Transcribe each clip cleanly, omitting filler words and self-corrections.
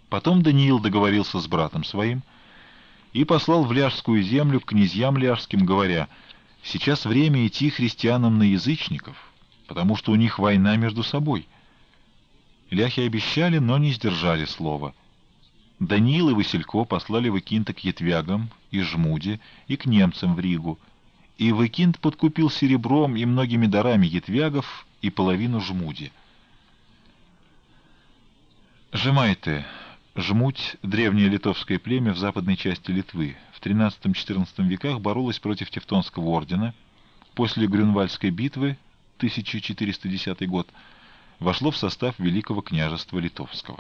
Потом Даниил договорился с братом своим и послал в Ляжскую землю к князьям ляжским, говоря: «Сейчас время идти христианам на язычников, потому что у них война между собой». Ляхи обещали, но не сдержали слова. Даниил и Василько послали Выкинта к ятвягам и Жмуде и к немцам в Ригу, и Выкинт подкупил серебром и многими дарами ятвягов и половину Жмуди. Жемайты. Жмуть — древнее литовское племя в западной части Литвы. В XIII-XIV веках боролось против Тевтонского ордена. После Грюнвальдской битвы, 1410 год, вошло в состав Великого княжества Литовского.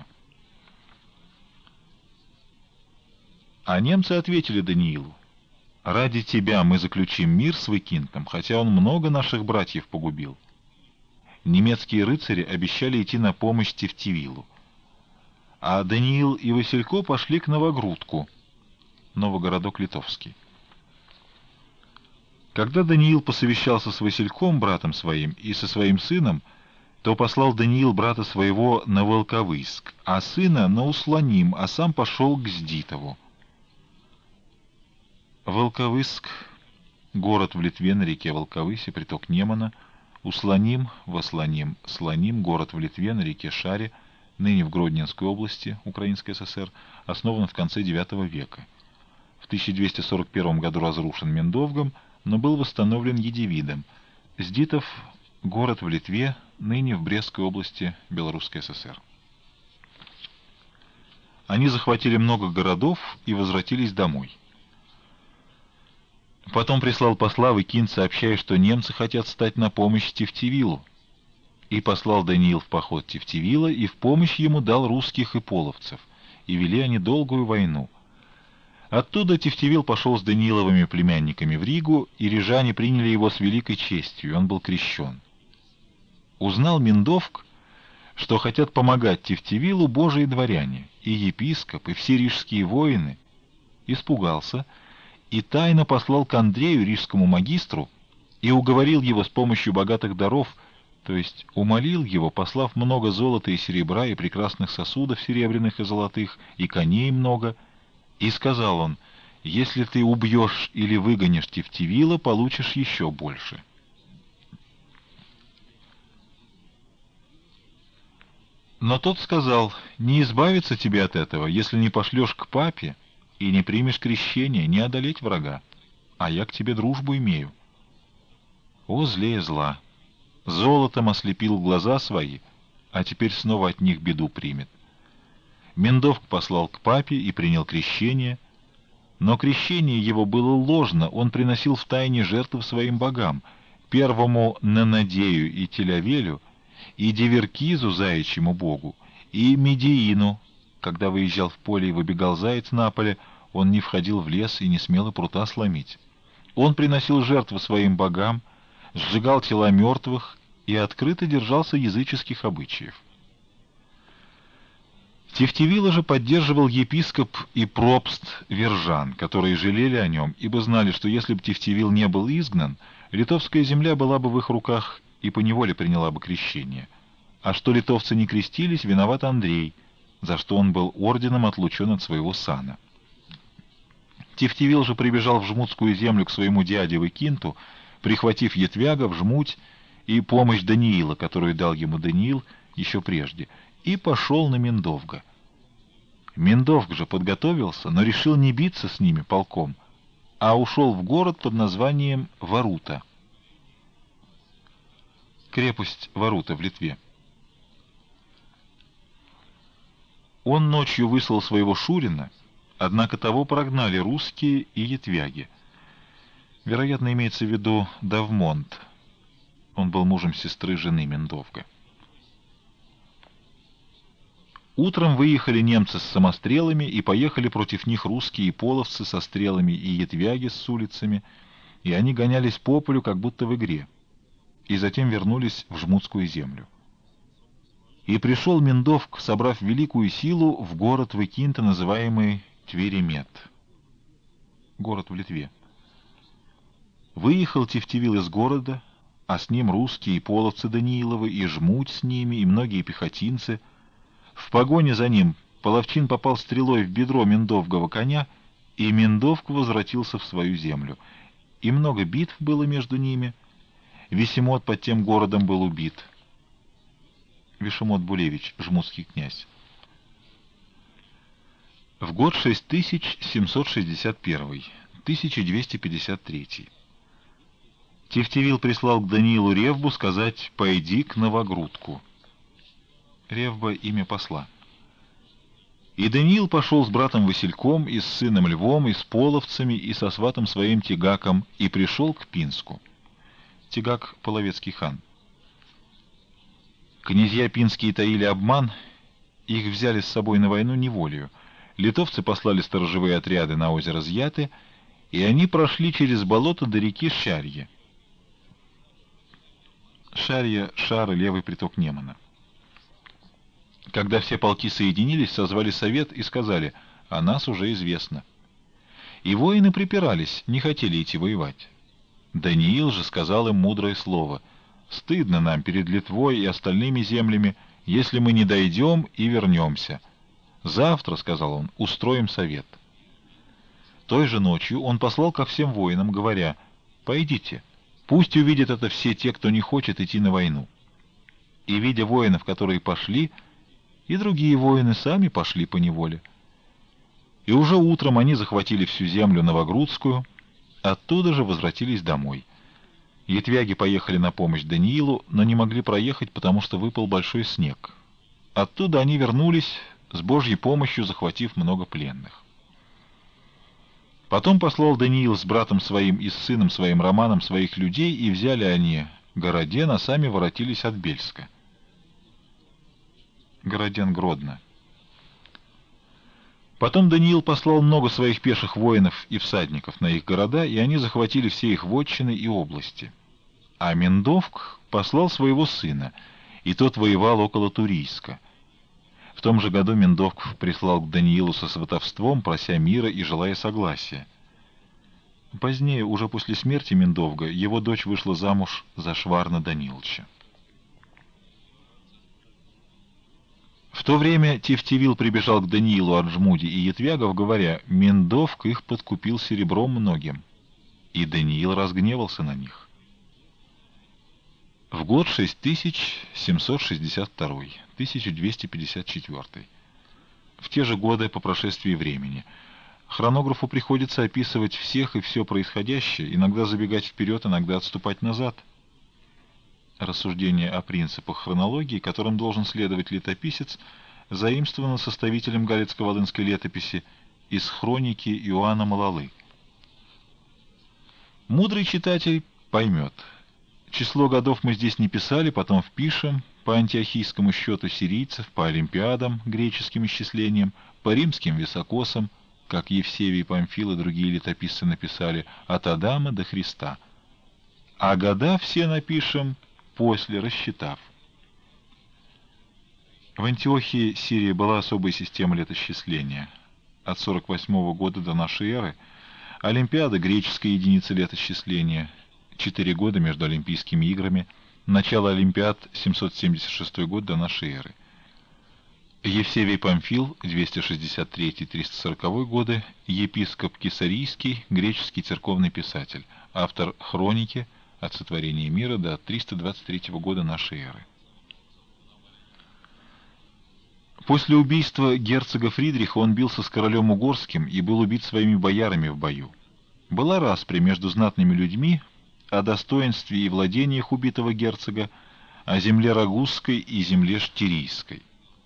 А немцы ответили Даниилу: «Ради тебя мы заключим мир с Выкинтом, хотя он много наших братьев погубил». Немецкие рыцари обещали идти на помощь Тевтевилу. А Даниил и Василько пошли к Новогрудку, Новогородок Литовский. Когда Даниил посовещался с Васильком, братом своим, и со своим сыном, то послал Даниил брата своего на Волковыск, а сына на Усланим, а сам пошел к Сдитову. Волковыск — город в Литве на реке Волковысе, приток Немана. Усланим, Восланим, Сланим — город в Литве на реке Шаре, ныне в Гродненской области, Украинской ССР, основан в конце IX века. В 1241 году разрушен Миндовгом, но был восстановлен Едивидом. Сдитов — город в Литве, ныне в Брестской области, Белорусской ССР. Они захватили много городов и возвратились домой. Потом прислал посла Выкинт, сообщая, что немцы хотят стать на помощь Тевтевилу. И послал Даниил в поход Тевтевила, и в помощь ему дал русских и половцев, и вели они долгую войну. Оттуда Тевтевил пошел с Данииловыми племянниками в Ригу, и рижане приняли его с великой честью, и он был крещен. Узнал Миндовг, что хотят помогать Тевтевилу божии дворяне, и епископ, и все рижские воины, испугался и тайно послал к Андрею, рижскому магистру, и уговорил его с помощью богатых даров, то есть умолил его, послав много золота и серебра, и прекрасных сосудов серебряных и золотых, и коней много, и сказал он: «Если ты убьешь или выгонишь Тевтевила, получишь еще больше». Но тот сказал: «Не избавиться тебе от этого, если не пошлешь к папе и не примешь крещение, не одолеть врага, а я к тебе дружбу имею». О, злее зла! Золотом ослепил глаза свои, а теперь снова от них беду примет. Миндовг послал к папе и принял крещение, но крещение его было ложно, он приносил втайне жертвы своим богам, первому Нанадею и Телявелю, и Диверкизу, заячьему богу, и Медеину. Когда выезжал в поле и выбегал заяц на поле, он не входил в лес и не смел и прута сломить. Он приносил жертвы своим богам, сжигал тела мертвых и открыто держался языческих обычаев. Тевтевила же поддерживал епископ и пропст Вержан, которые жалели о нем, ибо знали, что если бы Тевтевил не был изгнан, литовская земля была бы в их руках и поневоле приняла бы крещение. А что литовцы не крестились, виноват Андрей, за что он был орденом отлучен от своего сана. Тевтевил же прибежал в Жмутскую землю к своему дяде Выкинту, прихватив ятвяга в Жмуть и помощь Даниила, которую дал ему Даниил еще прежде, и пошел на Миндовга. Миндовг же подготовился, но решил не биться с ними полком, а ушел в город под названием Варута. Крепость Варута в Литве. Он ночью выслал своего шурина, однако того прогнали русские и ятвяги. Вероятно, имеется в виду Давмонт. Он был мужем сестры жены Миндовга. Утром выехали немцы с самострелами, и поехали против них русские и половцы со стрелами и ятвяги с улицами, и они гонялись по полю, как будто в игре, и затем вернулись в Жмутскую землю. И пришел Миндовг, собрав великую силу, в город Выкинта, называемый Тверемет, город в Литве. Выехал Тевтевил из города, а с ним русские и половцы Данииловы, и Жмуть с ними, и многие пехотинцы. В погоне за ним Половчин попал стрелой в бедро Миндовгова коня, и Миндовг возвратился в свою землю. И много битв было между ними. Весемот под тем городом был убит. Вишемот Булевич, жмутский князь. В год 6761, 1253. Тевтевил прислал к Даниилу Ревбу сказать «пойди к Новогрудку». Ревба — имя посла. И Даниил пошел с братом Васильком, и с сыном Львом, и с половцами, и со сватом своим Тигаком, и пришел к Пинску. Тигак — половецкий хан. Князья пинские таили обман, их взяли с собой на войну неволею. Литовцы послали сторожевые отряды на озеро Зяты, и они прошли через болото до реки Шарье. Шарье — Шар, левый приток Немана. Когда все полки соединились, созвали совет и сказали: «О нас уже известно». И воины припирались, не хотели идти воевать. Даниил же сказал им мудрое слово: «Стыдно нам перед Литвой и остальными землями, если мы не дойдем и вернемся. Завтра, — сказал он, — устроим совет». Той же ночью он послал ко всем воинам, говоря: «Пойдите, пусть увидят это все те, кто не хочет идти на войну». И, видя воинов, которые пошли, и другие воины сами пошли по неволе. И уже утром они захватили всю землю Новогрудскую, оттуда же возвратились домой. Ятвяги поехали на помощь Даниилу, но не могли проехать, потому что выпал большой снег. Оттуда они вернулись, с Божьей помощью захватив много пленных. Потом послал Даниил с братом своим и с сыном своим Романом своих людей, и взяли они Городен, а сами воротились от Бельска. Городен — Гродно. Потом Даниил послал много своих пеших воинов и всадников на их города, и они захватили все их вотчины и области. А Миндовг послал своего сына, и тот воевал около Турийска. В том же году Миндовг прислал к Даниилу со сватовством, прося мира и желая согласия. Позднее, уже после смерти Миндовга, его дочь вышла замуж за Шварна Данилыча. В то время Тевтевил прибежал к Даниилу от Жмуди и Ятвягов, говоря: «Миндовг их подкупил серебром многим». И Даниил разгневался на них. В год 6762, 1254. В те же годы, по прошествии времени, хронографу приходится описывать всех и все происходящее, иногда забегать вперед, иногда отступать назад. Рассуждение о принципах хронологии, которым должен следовать летописец, заимствовано составителем Галицко-Волынской летописи из хроники Иоанна Малалы. Мудрый читатель поймет. Число годов мы здесь не писали, потом впишем по антиохийскому счету сирийцев, по олимпиадам, греческим исчислениям, по римским високосам, как Евсевий, Памфил и другие летописцы написали, от Адама до Христа. А года все напишем после, рассчитав. В Антиохии, Сирии, была особая система летосчисления. От 48 года до нашей эры Олимпиада — греческая единица летосчисления, 4 года между Олимпийскими играми, начало Олимпиад — 776 год до нашей эры. Евсевий Памфил, 263-340 годы, епископ Кесарийский, греческий церковный писатель, автор хроники от сотворения мира до 323 года нашей эры. После убийства герцога Фридриха он бился с королем Угорским и был убит своими боярами в бою. Была распря между знатными людьми о достоинстве и владениях убитого герцога, о земле Рагузской и земле Штирийской.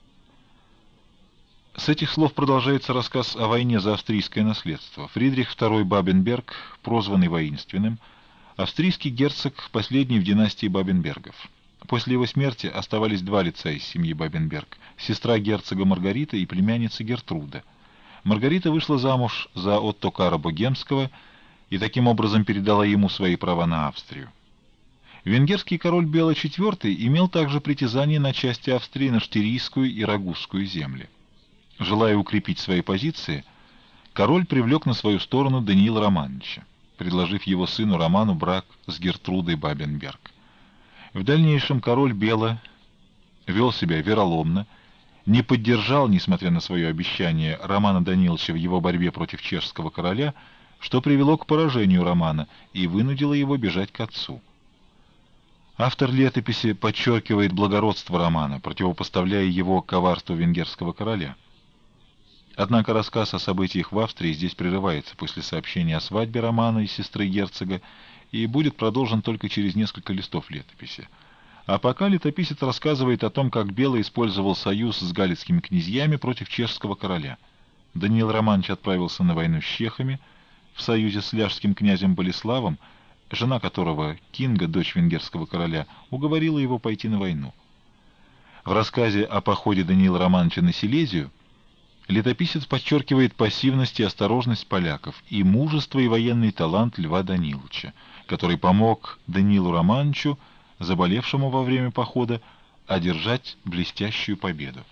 С этих слов продолжается рассказ о войне за австрийское наследство. Фридрих II Бабенберг, прозванный воинственным, австрийский герцог, последний в династии Бабенбергов. После его смерти оставались два лица из семьи Бабенберг: сестра герцога Маргарита и племянница Гертруда. Маргарита вышла замуж за Оттокара Богемского и таким образом передала ему свои права на Австрию. Венгерский король Бела IV имел также притязание на части Австрии на Штирийскую и Рагузскую земли. Желая укрепить свои позиции, король привлек на свою сторону Даниила Романовича, предложив его сыну Роману брак с Гертрудой Бабенберг. В дальнейшем король Бела вел себя вероломно не поддержал, несмотря на свое обещание, Романа Даниловича в его борьбе против чешского короля, что привело к поражению Романа и вынудило его бежать к отцу. Автор летописи подчеркивает благородство Романа, противопоставляя его коварству венгерского короля. Однако рассказ о событиях в Австрии здесь прерывается после сообщения о свадьбе Романа и сестры герцога и будет продолжен только через несколько листов летописи. А пока летописец рассказывает о том, как Белый использовал союз с галицкими князьями против чешского короля. Даниил Романович отправился на войну с чехами в союзе с ляжским князем Болеславом, жена которого, Кинга, дочь венгерского короля, уговорила его пойти на войну. В рассказе о походе Даниила Романовича на Силезию летописец подчеркивает пассивность и осторожность поляков и мужество и военный талант Льва Даниловича, который помог Даниилу Романовичу, заболевшему во время похода, одержать блестящую победу.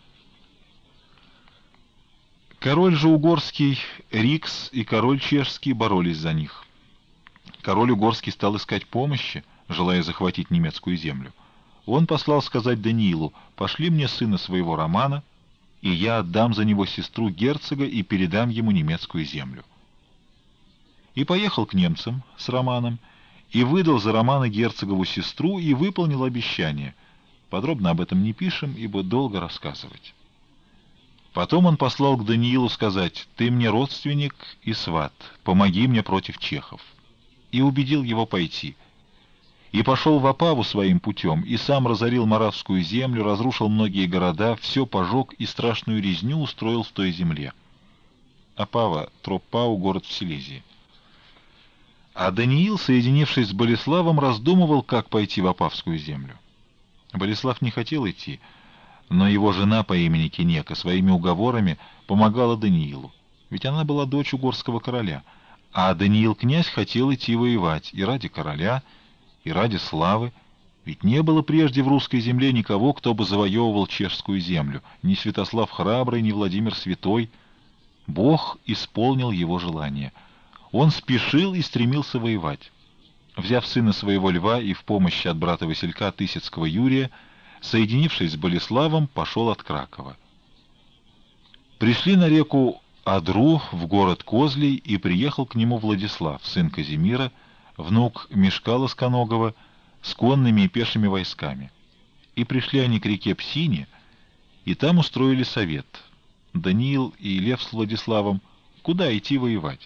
Король же угорский Рикс и король чешский боролись за них. Король угорский стал искать помощи, желая захватить немецкую землю. Он послал сказать Даниилу: «Пошли мне сына своего Романа, и я отдам за него сестру герцога и передам ему немецкую землю». И поехал к немцам с Романом, и выдал за Романа герцогову сестру, и выполнил обещание. Подробно об этом не пишем, ибо долго рассказывать. Потом он послал к Даниилу сказать: «Ты мне родственник и сват, помоги мне против чехов». И убедил его пойти. И пошел в Опаву своим путем, и сам разорил моравскую землю, разрушил многие города, все пожег и страшную резню устроил в той земле. Опава, Троппау, город в Силезии. А Даниил, соединившись с Болеславом, раздумывал, как пойти в Опавскую землю. Болеслав не хотел идти, но его жена по имени Кинека своими уговорами помогала Даниилу, ведь она была дочь угорского короля, а Даниил князь хотел идти воевать и ради короля, и ради славы, ведь не было прежде в русской земле никого, кто бы завоевывал чешскую землю, ни Святослав Храбрый, ни Владимир Святой. Бог исполнил его желание. Он спешил и стремился воевать. Взяв сына своего Льва и в помощь от брата Василька Тысяцкого Юрия, соединившись с Болеславом, пошел от Кракова. Пришли на реку Одру в город Козлий, и приехал к нему Владислав, сын Казимира, внук Мешкала Сконогова, с конными и пешими войсками. И пришли они к реке Псине, и там устроили совет. Даниил и Лев с Владиславом, куда идти воевать.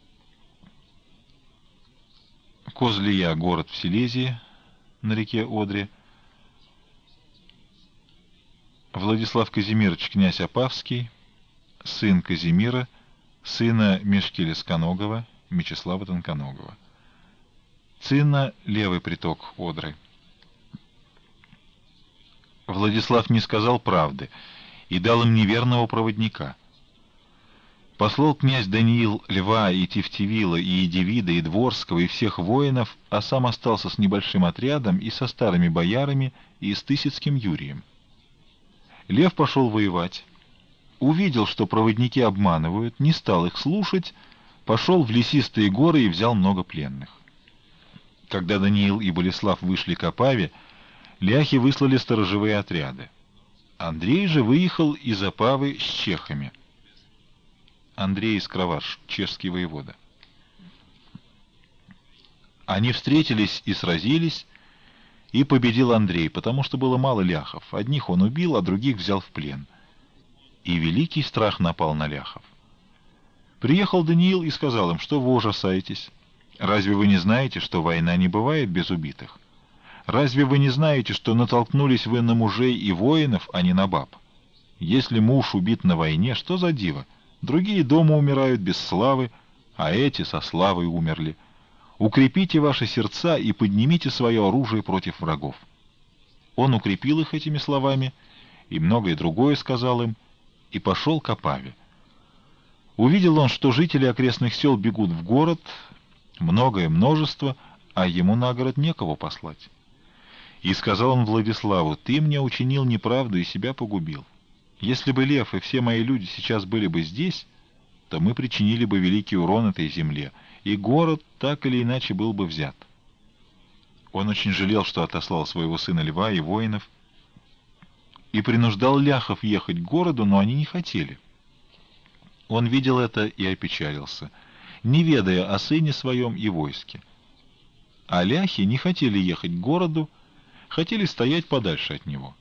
Козлия — город в Силезии, на реке Одре. Владислав Казимирович, князь Опавский, сын Казимира, сына Мешкеля Сконогова, Мечислава Тонконогова. Цинна — левый приток Одры. Владислав не сказал правды и дал им неверного проводника. Послал князь Даниил Льва и Тевтевила, и Едивида, и Дворского, и всех воинов, а сам остался с небольшим отрядом и со старыми боярами, и с Тысяцким Юрием. Лев пошел воевать. Увидел, что проводники обманывают, не стал их слушать, пошел в лесистые горы и взял много пленных. Когда Даниил и Болеслав вышли к Опаве, ляхи выслали сторожевые отряды. Андрей же выехал из Опавы с чехами. Андрей Скроварш, чешский воевода. Они встретились и сразились, и победил Андрей, потому что было мало ляхов. Одних он убил, а других взял в плен. И великий страх напал на ляхов. Приехал Даниил и сказал им: что вы ужасаетесь? Разве вы не знаете, что война не бывает без убитых? Разве вы не знаете, что натолкнулись вы на мужей и воинов, а не на баб? Если муж убит на войне, что за диво? Другие дома умирают без славы, а эти со славой умерли. Укрепите ваши сердца и поднимите свое оружие против врагов. Он укрепил их этими словами, и многое другое сказал им, и пошел к Опаве. Увидел он, что жители окрестных сел бегут в город, многое множество, а ему на город некого послать. И сказал он Владиславу: «Ты мне учинил неправду и себя погубил. Если бы Лев и все мои люди сейчас были бы здесь, то мы причинили бы великий урон этой земле, и город так или иначе был бы взят». Он очень жалел, что отослал своего сына Льва и воинов, и принуждал ляхов ехать к городу, но они не хотели. Он видел это и опечалился, не ведая о сыне своем и войске. А ляхи не хотели ехать к городу, хотели стоять подальше от него.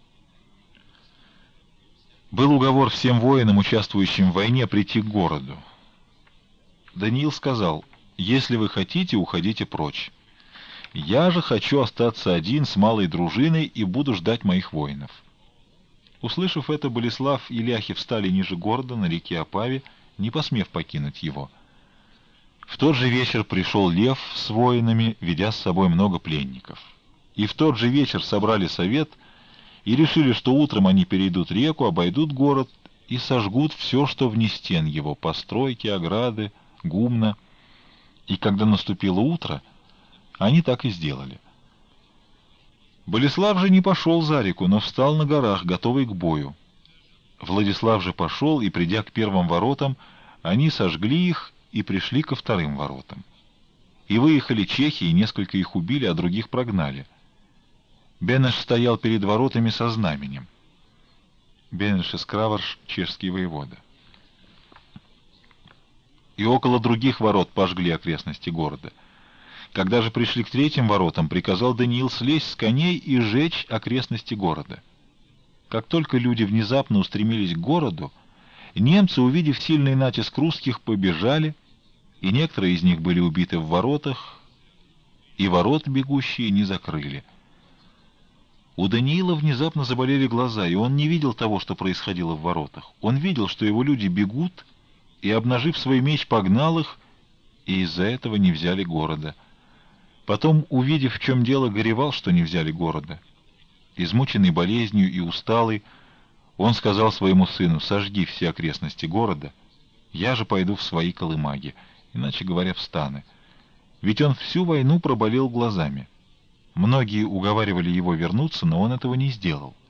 Был уговор всем воинам, участвующим в войне, прийти к городу. Даниил сказал: «Если вы хотите, уходите прочь. Я же хочу остаться один с малой дружиной и буду ждать моих воинов». Услышав это, Болеслав и ляхи встали ниже города, на реке Опаве, не посмев покинуть его. В тот же вечер пришел Лев с воинами, ведя с собой много пленников. И в тот же вечер собрали совет и решили, что утром они перейдут реку, обойдут город и сожгут все, что вне стен его, постройки, ограды, гумна. И когда наступило утро, они так и сделали. Болеслав же не пошел за реку, но встал на горах, готовый к бою. Владислав же пошел, и, придя к первым воротам, они сожгли их и пришли ко вторым воротам. И выехали чехи, и несколько их убили, а других прогнали. Бенеш стоял перед воротами со знаменем. Бенеш из Краварш, чешский воевода. И около других ворот пожгли окрестности города. Когда же пришли к третьим воротам, приказал Даниил слезть с коней и сжечь окрестности города. Как только люди внезапно устремились к городу, немцы, увидев сильный натиск русских, побежали, и некоторые из них были убиты в воротах, и ворот бегущие не закрыли. У Даниила внезапно заболели глаза, и он не видел того, что происходило в воротах. Он видел, что его люди бегут, и, обнажив свой меч, погнал их, и из-за этого не взяли города. Потом, увидев, в чем дело, горевал, что не взяли города. Измученный болезнью и усталый, он сказал своему сыну: «Сожги все окрестности города, я же пойду в свои колымаги, иначе говоря, в станы». Ведь он всю войну проболел глазами. Многие уговаривали его вернуться, но он этого не сделал.